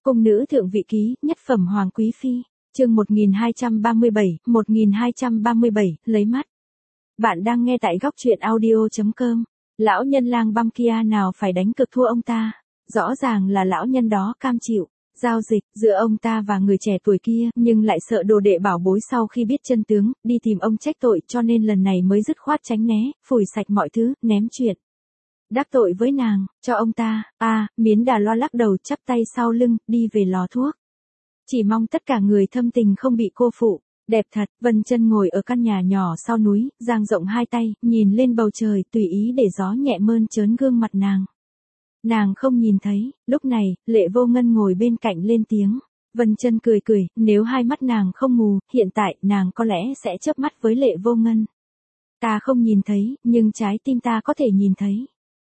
Cung nữ thượng vị ký, nhất phẩm hoàng quý phi, chương 1237, lấy mắt. Bạn đang nghe tại góc truyện audio.com. Lão nhân lang băm kia nào phải đánh cực thua ông ta, rõ ràng là lão nhân đó cam chịu giao dịch giữa ông ta và người trẻ tuổi kia, nhưng lại sợ đồ đệ bảo bối sau khi biết chân tướng, đi tìm ông trách tội, cho nên lần này mới dứt khoát tránh né, phủi sạch mọi thứ, ném chuyện đắc tội với nàng cho ông ta. Miến Đà Loa lắc đầu chắp tay sau lưng, đi về lò thuốc. Chỉ mong tất cả người thâm tình không bị cô phụ. Đẹp thật. Vân Chân ngồi ở căn nhà nhỏ sau núi, dang rộng hai tay, nhìn lên bầu trời, tùy ý để gió nhẹ mơn trớn gương mặt nàng. Nàng không nhìn thấy. Lúc này, Lệ Vô Ngân ngồi bên cạnh lên tiếng. Vân Chân cười cười, nếu hai mắt nàng không mù, hiện tại nàng có lẽ sẽ chớp mắt với Lệ Vô Ngân. Ta không nhìn thấy, nhưng trái tim ta có thể nhìn thấy.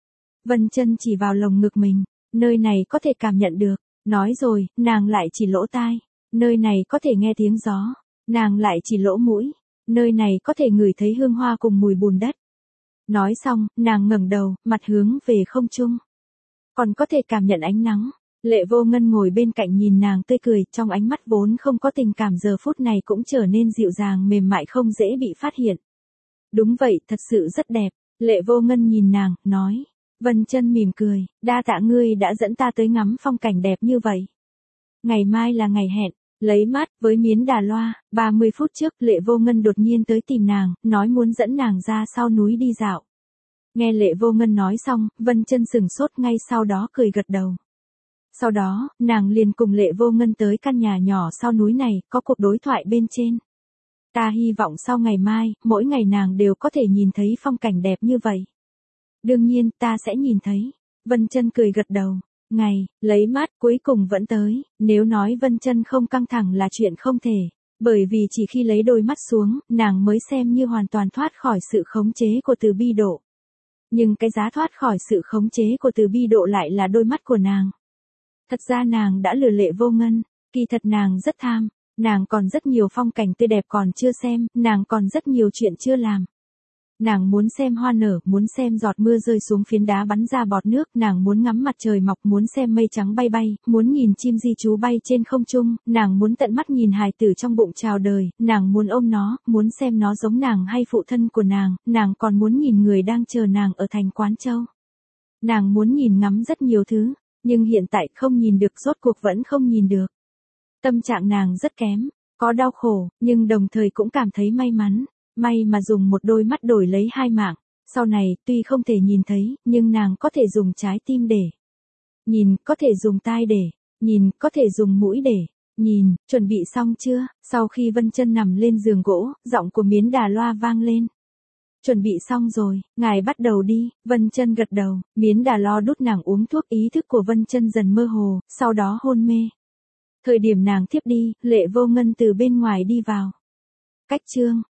Vân Chân chỉ vào lồng ngực mình, nơi này có thể cảm nhận được. Nói rồi, nàng lại chỉ lỗ tai. Nơi này có thể nghe tiếng gió. Nàng lại chỉ lỗ mũi. Nơi này có thể ngửi thấy hương hoa cùng mùi bùn đất. Nói xong, nàng ngẩng đầu, mặt hướng về không trung. Còn có thể cảm nhận ánh nắng. Lệ Vô Ngân ngồi bên cạnh nhìn nàng tươi cười, trong ánh mắt vốn không có tình cảm giờ phút này cũng trở nên dịu dàng mềm mại không dễ bị phát hiện. Đúng vậy, thật sự rất đẹp. Lệ Vô Ngân nhìn nàng, nói. Vân Chân mỉm cười, đa tạ ngươi đã dẫn ta tới ngắm phong cảnh đẹp như vậy. Ngày mai là ngày hẹn, lấy mắt với Miến Đà Loa. 30 phút trước, Lệ Vô Ngân đột nhiên tới tìm nàng, nói muốn dẫn nàng ra sau núi đi dạo. Nghe Lệ Vô Ngân nói xong, Vân Chân sững sốt, ngay sau đó cười gật đầu. Sau đó, nàng liền cùng Lệ Vô Ngân tới căn nhà nhỏ sau núi này, có cuộc đối thoại bên trên. Ta hy vọng sau ngày mai, mỗi ngày nàng đều có thể nhìn thấy phong cảnh đẹp như vậy. Đương nhiên, ta sẽ nhìn thấy. Vân Chân cười gật đầu. Ngày, lấy mắt, cuối cùng vẫn tới. Nếu nói Vân Chân không căng thẳng là chuyện không thể. Bởi vì chỉ khi lấy đôi mắt xuống, nàng mới xem như hoàn toàn thoát khỏi sự khống chế của Từ Bi Độ. Nhưng cái giá thoát khỏi sự khống chế của Từ Bi Độ lại là đôi mắt của nàng. Thật ra nàng đã lừa Lệ Vô Ngân. Kỳ thật nàng rất tham. Nàng còn rất nhiều phong cảnh tươi đẹp còn chưa xem, nàng còn rất nhiều chuyện chưa làm. Nàng muốn xem hoa nở, muốn xem giọt mưa rơi xuống phiến đá bắn ra bọt nước, nàng muốn ngắm mặt trời mọc, muốn xem mây trắng bay bay, muốn nhìn chim di trú bay trên không trung, nàng muốn tận mắt nhìn hài tử trong bụng chào đời, nàng muốn ôm nó, muốn xem nó giống nàng hay phụ thân của nàng còn muốn nhìn người đang chờ nàng ở thành Quán Châu. Nàng muốn nhìn ngắm rất nhiều thứ, nhưng hiện tại không nhìn được, rốt cuộc vẫn không nhìn được. Tâm trạng nàng rất kém, có đau khổ, nhưng đồng thời cũng cảm thấy may mắn. May mà dùng một đôi mắt đổi lấy hai mạng, sau này, tuy không thể nhìn thấy, nhưng nàng có thể dùng trái tim để nhìn, có thể dùng tai để nhìn, có thể dùng mũi để nhìn. Chuẩn bị xong chưa? Sau khi Vân Chân nằm lên giường gỗ, giọng của Miến Đà Loa vang lên. Chuẩn bị xong rồi, ngài bắt đầu đi. Vân Chân gật đầu, Miến Đà Loa đút nàng uống thuốc, ý thức của Vân Chân dần mơ hồ, sau đó hôn mê. Thời điểm nàng thiếp đi, Lệ Vô Ngân từ bên ngoài đi vào. Cách chương